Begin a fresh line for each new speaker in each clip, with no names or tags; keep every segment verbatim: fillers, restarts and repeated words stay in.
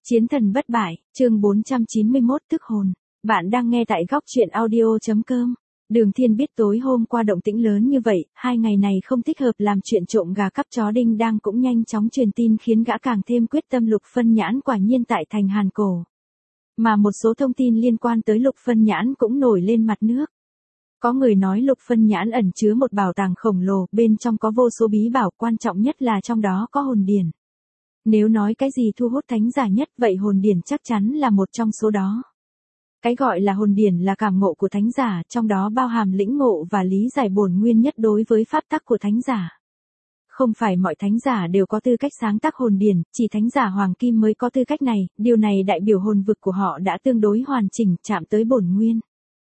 Chiến thần bất bại, chương bốn trăm chín mươi mốt thức hồn. Bạn đang nghe tại góc truyện audio.com. Đường Thiên biết tối hôm qua động tĩnh lớn như vậy, hai ngày này không thích hợp làm chuyện trộm gà cắp chó đinh đang cũng nhanh chóng truyền tin khiến gã càng thêm quyết tâm. Lục Phân Nhãn quả nhiên tại thành Hàn Cổ. Mà một số thông tin liên quan tới Lục Phân Nhãn cũng nổi lên mặt nước. Có người nói Lục Phân Nhãn ẩn chứa một bảo tàng khổng lồ, bên trong có vô số bí bảo, quan trọng nhất là trong đó có hồn điển. Nếu nói cái gì thu hút thánh giả nhất, vậy hồn điển chắc chắn là một trong số đó. Cái gọi là hồn điển là cảm ngộ của thánh giả, trong đó bao hàm lĩnh ngộ và lý giải bổn nguyên nhất đối với pháp tắc của thánh giả. Không phải mọi thánh giả đều có tư cách sáng tác hồn điển, chỉ thánh giả hoàng kim mới có tư cách này, điều này đại biểu hồn vực của họ đã tương đối hoàn chỉnh, chạm tới bổn nguyên.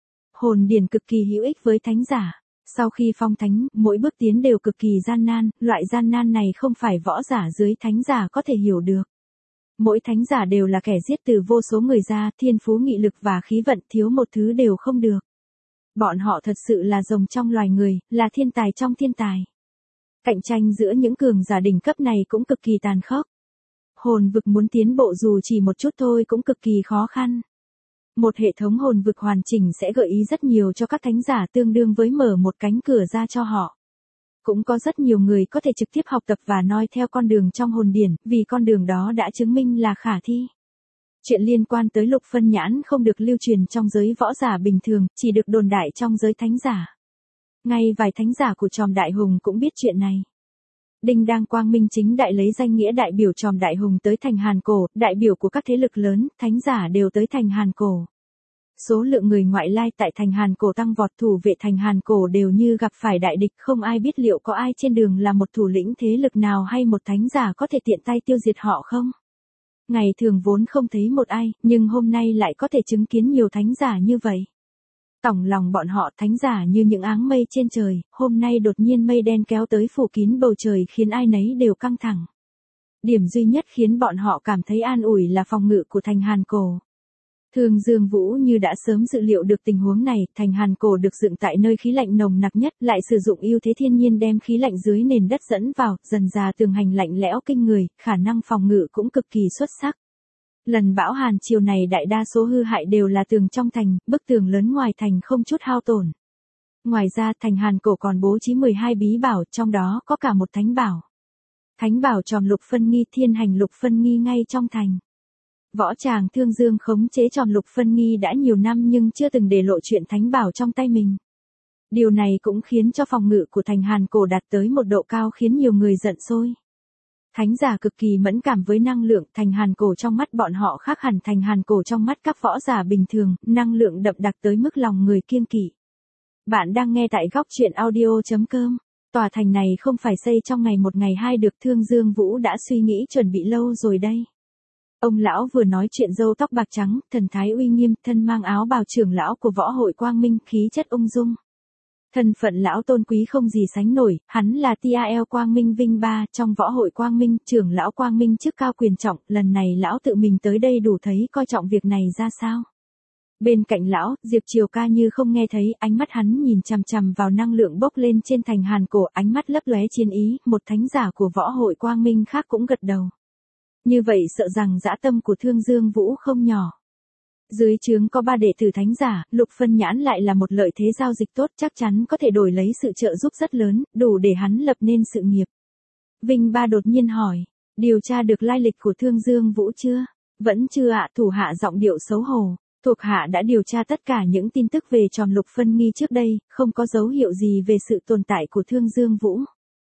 Hồn điển cực kỳ hữu ích với thánh giả. Sau khi phong thánh, mỗi bước tiến đều cực kỳ gian nan, loại gian nan này không phải võ giả dưới thánh giả có thể hiểu được. Mỗi thánh giả đều là kẻ giết từ vô số người ra, thiên phú nghị lực và khí vận thiếu một thứ đều không được. Bọn họ thật sự là rồng trong loài người, là thiên tài trong thiên tài. Cạnh tranh giữa những cường giả đỉnh cấp này cũng cực kỳ tàn khốc. Hồn vực muốn tiến bộ dù chỉ một chút thôi cũng cực kỳ khó khăn. Một hệ thống hồn vực hoàn chỉnh sẽ gợi ý rất nhiều cho các thánh giả, tương đương với mở một cánh cửa ra cho họ. Cũng có rất nhiều người có thể trực tiếp học tập và noi theo con đường trong hồn điển, vì con đường đó đã chứng minh là khả thi. Chuyện liên quan tới Lục Phân Nhãn không được lưu truyền trong giới võ giả bình thường, chỉ được đồn đại trong giới thánh giả. Ngay vài thánh giả của Tròm Đại Hùng cũng biết chuyện này. Đinh đang quang minh chính đại lấy danh nghĩa đại biểu Tròm Đại Hùng tới thành Hàn Cổ, đại biểu của các thế lực lớn, thánh giả đều tới thành Hàn Cổ. Số lượng người ngoại lai tại thành Hàn Cổ tăng vọt, thủ vệ thành Hàn Cổ đều như gặp phải đại địch, không ai biết liệu có ai trên đường là một thủ lĩnh thế lực nào hay một thánh giả có thể tiện tay tiêu diệt họ không. Ngày thường vốn không thấy một ai, nhưng hôm nay lại có thể chứng kiến nhiều thánh giả như vậy. Tổng lòng bọn họ thánh giả như những áng mây trên trời, hôm nay đột nhiên mây đen kéo tới phủ kín bầu trời khiến ai nấy đều căng thẳng. Điểm duy nhất khiến bọn họ cảm thấy an ủi là phòng ngự của thành Hàn Cổ. Thương Dương Vũ như đã sớm dự liệu được tình huống này, thành Hàn Cổ được dựng tại nơi khí lạnh nồng nặc nhất, lại sử dụng ưu thế thiên nhiên đem khí lạnh dưới nền đất dẫn vào, dần dà tường hành lạnh lẽo kinh người, khả năng phòng ngự cũng cực kỳ xuất sắc. Lần bão hàn chiều này đại đa số hư hại đều là tường trong thành, bức tường lớn ngoài thành không chút hao tổn. Ngoài ra thành Hàn Cổ còn bố trí mười hai bí bảo, trong đó có cả một thánh bảo. Thánh bảo Tròm Lục Phân Nghi, thiên hành Lục Phân Nghi ngay trong thành. Võ tràng Thương Dương khống chế Tròm Lục Phân Nghi đã nhiều năm nhưng chưa từng để lộ chuyện thánh bảo trong tay mình. Điều này cũng khiến cho phòng ngự của thành Hàn Cổ đạt tới một độ cao khiến nhiều người giận sôi. Thánh giả cực kỳ mẫn cảm với năng lượng, thành Hàn Cổ trong mắt bọn họ khác hẳn thành Hàn Cổ trong mắt các võ giả bình thường, năng lượng đậm đặc tới mức lòng người kiêng kỵ. Bạn đang nghe tại góc truyện audio.com. Tòa thành này không phải xây trong ngày một ngày hai được, Thương Dương Vũ đã suy nghĩ chuẩn bị lâu rồi đây. Ông lão vừa nói chuyện, râu tóc bạc trắng, thần thái uy nghiêm, thân mang áo bào trưởng lão của võ hội Quang Minh, khí chất ung dung. Thân phận lão tôn quý không gì sánh nổi, hắn là tê a lờ Quang Minh Vinh ba, trong võ hội Quang Minh, trưởng lão Quang Minh chức cao quyền trọng, lần này lão tự mình tới đây đủ thấy coi trọng việc này ra sao. Bên cạnh lão, Diệp Triều Ca như không nghe thấy, ánh mắt hắn nhìn chằm chằm vào năng lượng bốc lên trên thành Hàn Cổ, ánh mắt lấp lóe chiến ý, một thánh giả của võ hội Quang Minh khác cũng gật đầu. Như vậy sợ rằng dã tâm của Thương Dương Vũ không nhỏ. Dưới trướng có ba đệ tử thánh giả, Lục Phân Nhãn lại là một lợi thế giao dịch tốt, chắc chắn có thể đổi lấy sự trợ giúp rất lớn, đủ để hắn lập nên sự nghiệp. Vinh Ba đột nhiên hỏi, điều tra được lai lịch của Thương Dương Vũ chưa? Vẫn chưa ạ, thủ hạ giọng điệu xấu hổ. Thuộc hạ đã điều tra tất cả những tin tức về Tròm Lục Phân Nghi trước đây, không có dấu hiệu gì về sự tồn tại của Thương Dương Vũ.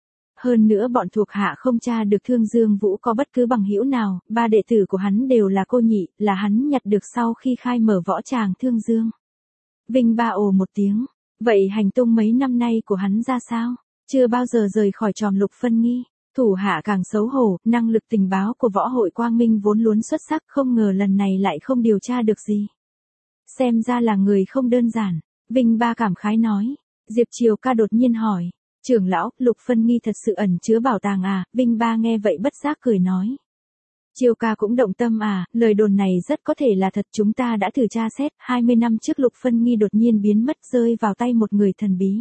Hơn nữa bọn thuộc hạ không tra được Thương Dương Vũ có bất cứ bằng hữu nào, ba đệ tử của hắn đều là cô nhị, là hắn nhặt được sau khi khai mở võ tràng Thương Dương. Vinh Ba ồ một tiếng, vậy hành tung mấy năm nay của hắn ra sao? Chưa bao giờ rời khỏi Tròm Lục Phân Nghi. Thủ hạ càng xấu hổ, năng lực tình báo của võ hội Quang Minh vốn luôn xuất sắc, không ngờ lần này lại không điều tra được gì. Xem ra là người không đơn giản, Vinh Ba cảm khái nói. Diệp Triều Ca đột nhiên hỏi, trưởng lão, Lục Phân Nghi thật sự ẩn chứa bảo tàng à? Vinh Ba nghe vậy bất giác cười nói. Triều Ca cũng động tâm à, lời đồn này rất có thể là thật, chúng ta đã thử tra xét, hai mươi năm trước Lục Phân Nghi đột nhiên biến mất rơi vào tay một người thần bí.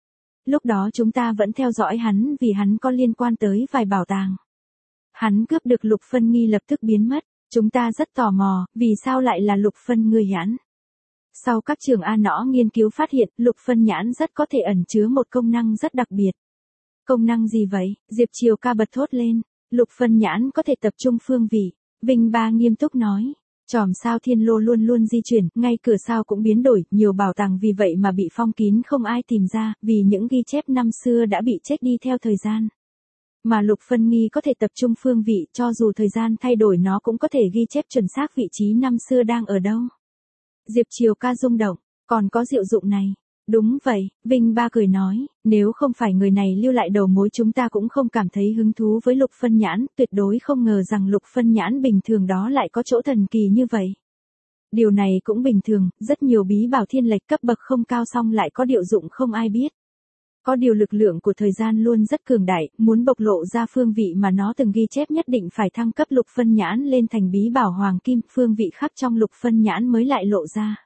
Lúc đó chúng ta vẫn theo dõi hắn vì hắn có liên quan tới vài bảo tàng. Hắn cướp được Lục Phân Nghi lập tức biến mất. Chúng ta rất tò mò, vì sao lại là lục phân ngươi nhãn? Sau các trường A nõ nghiên cứu phát hiện, lục phân nhãn rất có thể ẩn chứa một công năng rất đặc biệt. Công năng gì vậy? Diệp Triều ca bật thốt lên. Lục phân nhãn có thể tập trung phương vị. Vinh Ba nghiêm túc nói. Chòm sao thiên lô luôn luôn di chuyển, ngay cửa sao cũng biến đổi, nhiều bảo tàng vì vậy mà bị phong kín không ai tìm ra, vì những ghi chép năm xưa đã bị chết đi theo thời gian. Mà lục phân nghi có thể tập trung phương vị, cho dù thời gian thay đổi nó cũng có thể ghi chép chuẩn xác vị trí năm xưa đang ở đâu. Diệp Triều ca rung động, còn có diệu dụng này. Đúng vậy, Vinh Ba cười nói, nếu không phải người này lưu lại đầu mối chúng ta cũng không cảm thấy hứng thú với lục phân nhãn, tuyệt đối không ngờ rằng lục phân nhãn bình thường đó lại có chỗ thần kỳ như vậy. Điều này cũng bình thường, rất nhiều bí bảo thiên lệch cấp bậc không cao song lại có điệu dụng không ai biết. Có điều lực lượng của thời gian luôn rất cường đại, muốn bộc lộ ra phương vị mà nó từng ghi chép nhất định phải thăng cấp lục phân nhãn lên thành bí bảo hoàng kim, phương vị khắc trong lục phân nhãn mới lại lộ ra.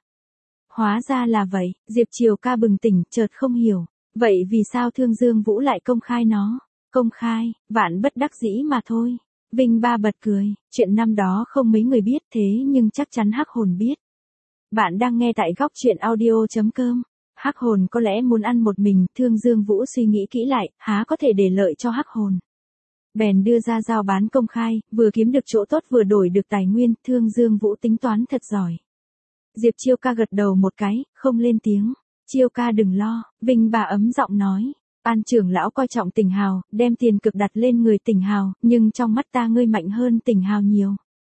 Hóa ra là vậy, Diệp Triều ca bừng tỉnh, chợt không hiểu. Vậy vì sao Thương Dương Vũ lại công khai nó? Công khai, vạn bất đắc dĩ mà thôi. Vinh Ba bật cười, chuyện năm đó không mấy người biết thế nhưng chắc chắn Hắc Hồn biết. Bạn đang nghe tại góc truyện audio chấm com. Hắc Hồn có lẽ muốn ăn một mình, Thương Dương Vũ suy nghĩ kỹ lại, há có thể để lợi cho Hắc Hồn. Bèn đưa ra giao bán công khai, vừa kiếm được chỗ tốt vừa đổi được tài nguyên, Thương Dương Vũ tính toán thật giỏi. Diệp Chiêu ca gật đầu một cái, không lên tiếng. Chiêu ca đừng lo, Vinh Ba ấm giọng nói. An trưởng lão coi trọng Tỉnh Hào, đem tiền cực đặt lên người Tỉnh Hào, nhưng trong mắt ta ngươi mạnh hơn Tỉnh Hào nhiều.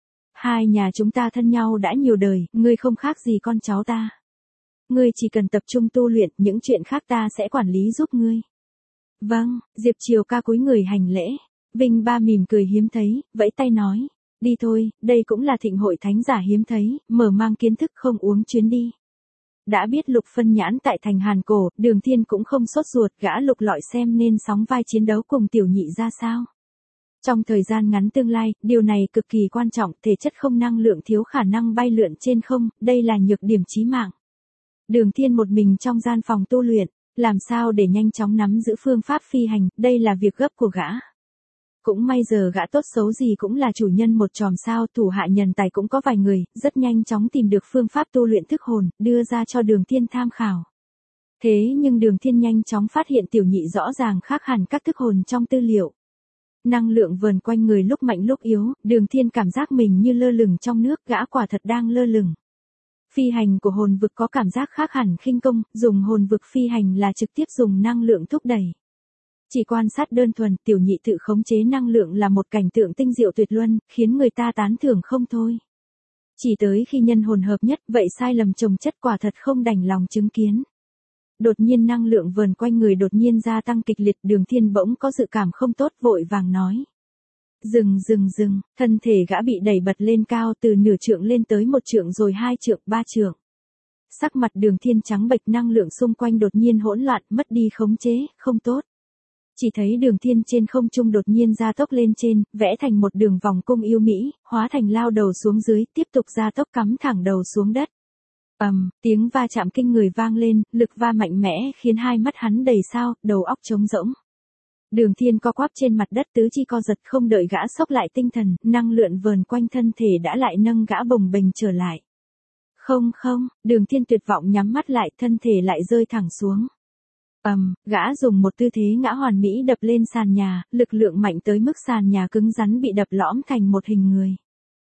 Hai nhà chúng ta thân nhau đã nhiều đời, ngươi không khác gì con cháu ta. Ngươi chỉ cần tập trung tu luyện, những chuyện khác ta sẽ quản lý giúp ngươi. Vâng, Diệp Triều ca cúi người hành lễ. Vinh Ba mỉm cười hiếm thấy, vẫy tay nói. Đi thôi, đây cũng là thịnh hội thánh giả hiếm thấy, mở mang kiến thức không uống chuyến đi. Đã biết lục phân nhãn tại thành Hàn Cổ, Đường Thiên cũng không sốt ruột, gã lục lọi xem nên sóng vai chiến đấu cùng tiểu nhị ra sao. Trong thời gian ngắn tương lai, điều này cực kỳ quan trọng, thể chất không năng lượng thiếu khả năng bay lượn trên không, đây là nhược điểm chí mạng. Đường Thiên một mình trong gian phòng tu luyện, làm sao để nhanh chóng nắm giữ phương pháp phi hành, đây là việc gấp của gã. Cũng may giờ gã tốt xấu gì cũng là chủ nhân một chòm sao, thủ hạ nhân tài cũng có vài người, rất nhanh chóng tìm được phương pháp tu luyện thức hồn, đưa ra cho Đường Thiên tham khảo. Thế nhưng Đường Thiên nhanh chóng phát hiện tiểu nhị rõ ràng khác hẳn các thức hồn trong tư liệu. Năng lượng vờn quanh người lúc mạnh lúc yếu, Đường Thiên cảm giác mình như lơ lửng trong nước, gã quả thật đang lơ lửng. Phi hành của hồn vực có cảm giác khác hẳn khinh công, dùng hồn vực phi hành là trực tiếp dùng năng lượng thúc đẩy. Chỉ quan sát đơn thuần, tiểu nhị tự khống chế năng lượng là một cảnh tượng tinh diệu tuyệt luân, khiến người ta tán thưởng không thôi. Chỉ tới khi nhân hồn hợp nhất, vậy sai lầm chồng chất quả thật không đành lòng chứng kiến. Đột nhiên năng lượng vờn quanh người đột nhiên gia tăng kịch liệt, Đường Thiên bỗng có dự cảm không tốt, vội vàng nói. Dừng dừng dừng, thân thể gã bị đẩy bật lên cao, từ nửa trượng lên tới một trượng rồi hai trượng, ba trượng. Sắc mặt Đường Thiên trắng bệch, năng lượng xung quanh đột nhiên hỗn loạn, mất đi khống chế, không tốt. Chỉ thấy Đường Thiên trên không trung đột nhiên gia tốc lên trên, vẽ thành một đường vòng cung yêu mỹ, hóa thành lao đầu xuống dưới, tiếp tục gia tốc cắm thẳng đầu xuống đất. Ầm, um, tiếng va chạm kinh người vang lên, lực va mạnh mẽ khiến hai mắt hắn đầy sao, đầu óc trống rỗng. Đường Thiên co quắp trên mặt đất, tứ chi co giật, không đợi gã sốc lại tinh thần, năng lượng vờn quanh thân thể đã lại nâng gã bồng bềnh trở lại. Không không, Đường Thiên tuyệt vọng nhắm mắt lại, thân thể lại rơi thẳng xuống. Ầm, um, gã dùng một tư thế ngã hoàn mỹ đập lên sàn nhà, lực lượng mạnh tới mức sàn nhà cứng rắn bị đập lõm thành một hình người.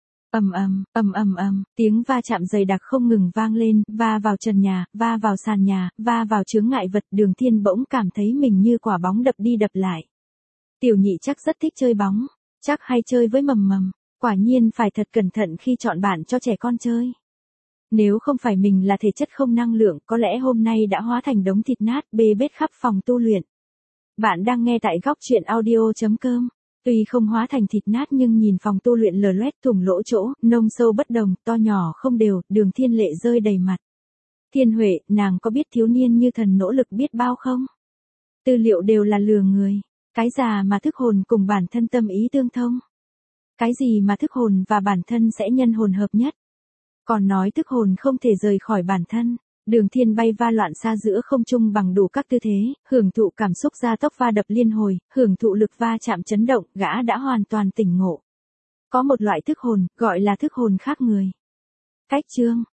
Ầm ầm, ầm ầm ầm, tiếng va chạm dày đặc không ngừng vang lên, va vào trần nhà, va vào sàn nhà, va vào chướng ngại vật, Đường Thiên bỗng cảm thấy mình như quả bóng đập đi đập lại. Tiểu nhị chắc rất thích chơi bóng, chắc hay chơi với mầm mầm, quả nhiên phải thật cẩn thận khi chọn bạn cho trẻ con chơi. Nếu không phải mình là thể chất không năng lượng, có lẽ hôm nay đã hóa thành đống thịt nát bê bết khắp phòng tu luyện. Bạn đang nghe tại góc truyện audio chấm com. Tuy không hóa thành thịt nát nhưng nhìn phòng tu luyện lờ loét thủng lỗ chỗ, nông sâu bất đồng, to nhỏ không đều, Đường Thiên lệ rơi đầy mặt. Thiên Huệ, nàng có biết thiếu niên như thần nỗ lực biết bao không? Tư liệu đều là lừa người. Cái già mà thức hồn cùng bản thân tâm ý tương thông. Cái gì mà thức hồn và bản thân sẽ nhân hồn hợp nhất? Còn nói thức hồn không thể rời khỏi bản thân. Đường Thiên bay va loạn xa giữa không trung bằng đủ các tư thế, hưởng thụ cảm xúc gia tốc va đập liên hồi, hưởng thụ lực va chạm chấn động, gã đã hoàn toàn tỉnh ngộ. Có một loại thức hồn, gọi là thức hồn khác người. Cách chương